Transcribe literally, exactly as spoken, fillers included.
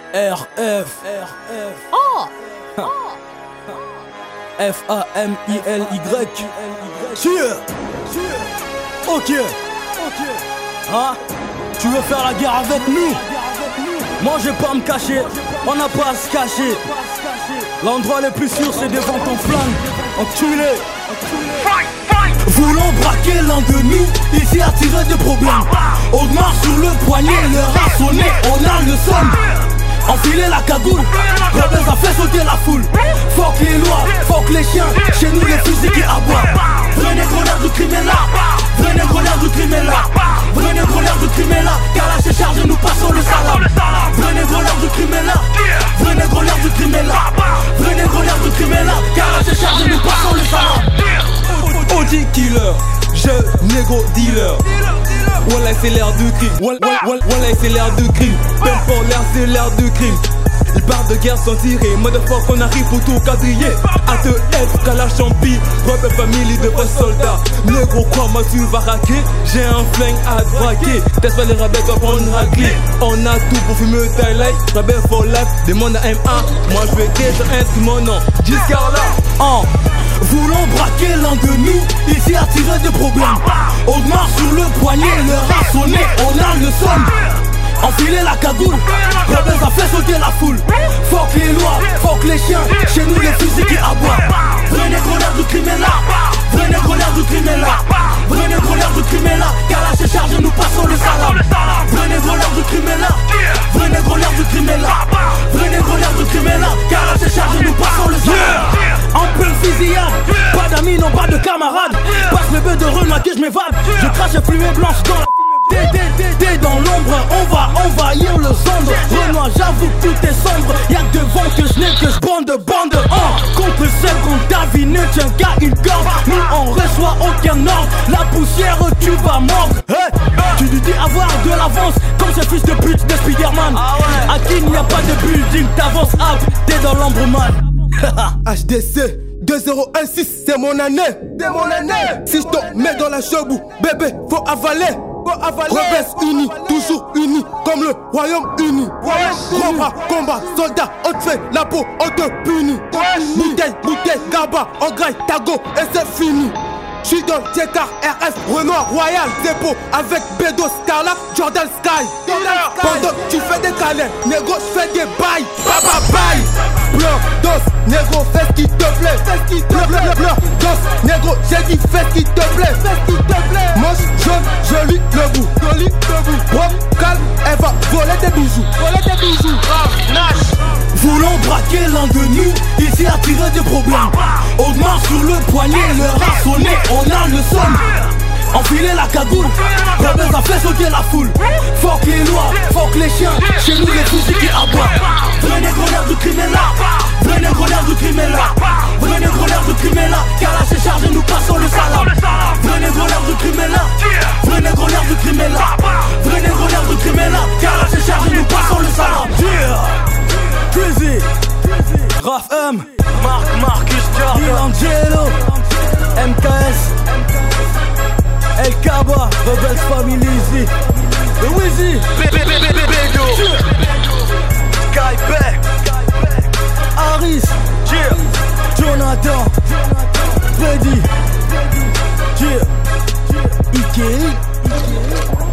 R F Oh. F A M I L Y. Sûr. Ok. Hein? Tu veux faire la guerre avec nous? Moi je vais pas me cacher, on n'a pas à se cacher. L'endroit le plus sûr c'est devant ton flingue. Enculé. Voulant braquer l'un de nous, ici attirer des problèmes. Augmente sur le poignet, l'heure a sonné, on a le somme. Enfiler la cagoule, rebelle ça fait sauter la foule. Fuck les lois, fuck les chiens, chez nous les fusils qui aboient. Vrai négro l'air du crime est là, vrai négro l'air du crime est là, vrai négro l'air du crime est là, car là c'est chargé nous passons le salam. Vrai négro l'air du crime est là, vrai négro l'air du crime est là, vrai négro l'air du crime est là, car là c'est chargé nous passons le salam. Audi killer, je négro dealer. Wallah c'est l'air du crime, Wallah c'est l'air du crime, même pour l'air c'est l'air du crime. Ils partent de guerre sans tirer, motherfucker on arrive pour tout quadriller. A te être qu'à la champi, rebelle famille de vrais soldats. Négro quoi moi tu vas raquer, j'ai un flingue à te braquer. Teste pas les rabais doivent prendre une raclée. On a tout pour fumer Twilight, rebelle for life, demande à M un. Moi je vais déjà inscrire mon nom, Giscard là. En voulant braquer l'un de nous, ici attirer des problèmes. Augmente sur le poignet, l'heure a sonné, on a le somme. Enfiler la cagoule, rebelle ça fait sauter la foule. Fuck les lois, fuck les chiens, chez nous les fusils qui aboient. Vrai négro l'air du crime est là, vrai négro l'air du crime est là, vrai négro l'air du crime est là, car là c'est chargé nous passons le salam. Vrai négro l'air du crime est là, vrai négro l'air du crime est là, vrai négro l'air du crime est là, car là c'est chargé nous passons le salam. En pleine fusillade, pas d'amis, non pas de camarades. Passe mes bœufs de Renoir que je m'évade. Je crache la fumée blanche dans la T'es dans l'ombre, on va envahir le sombre. Renoir, j'avoue que tout est sombre. Y'a que devant que je n'ai que je bande bande. Oh, contre celle qu'on davine, tiens gars une corde. Nous on reçoit aucun ordre. La poussière tu vas mordre. Hey, tu lui dis avoir de l'avance comme ce fils de pute de Spiderman. À qui il n'y a pas de building, t'avances up, t'es dans l'ombre man. H D C deux zéro un six, c'est mon année, c'est mon année. Si je te mets dans la chebou, bébé, faut avaler. Rebelles unis, toujours unis, comme le Royaume-Uni. Combat, combat, soldats, on te fait la peau, on te punit. Bouteille, bouteille, gaba, on graille, tago, et c'est fini. J'suis dans T K R S, Renoir, Royal, Dépôt, avec Bedo, Scarla, Jordan Sky. Pendant que tu fais des câlins, négro, j'fais des bails, baba bail. Bleur, dos, négro, fais ce qui te plaît. Bleur, bleur, bleur, dos, négro, j'ai dit fais ce qui te plaît. Moche, jaune, joli, le bout, joli, le bout. Propre, calme, elle va voler tes bijoux. Voler tes bijoux, Nash. Voulant braquer l'un de nous, ici attirer des problèmes. Augmente sur le poignet, l'heure a sonné, on a le somme. Enfiler la cagoule, rebelle ça fait sauter la foule. Fuck les lois, fuck les chiens, chez nous les fusils qui aboient. Vrai négro l'air du crime est là, vrai négro l'air du crime est là, vrai négro l'air du crime est là, car là c'est chargé nous passons le salam. Vrai négro l'air du crime est là, vrai négro l'air du crime est là, vrai négro l'air du crime est là, car là c'est chargé nous passons le salam. Crazy, Raph M, Marc Marcus Jordan, Angelo, M K S, El Kaba, Rebels Family Easy, The Wizzy, Bedo, Skype, Harris, Jonathan, Freddy, I K I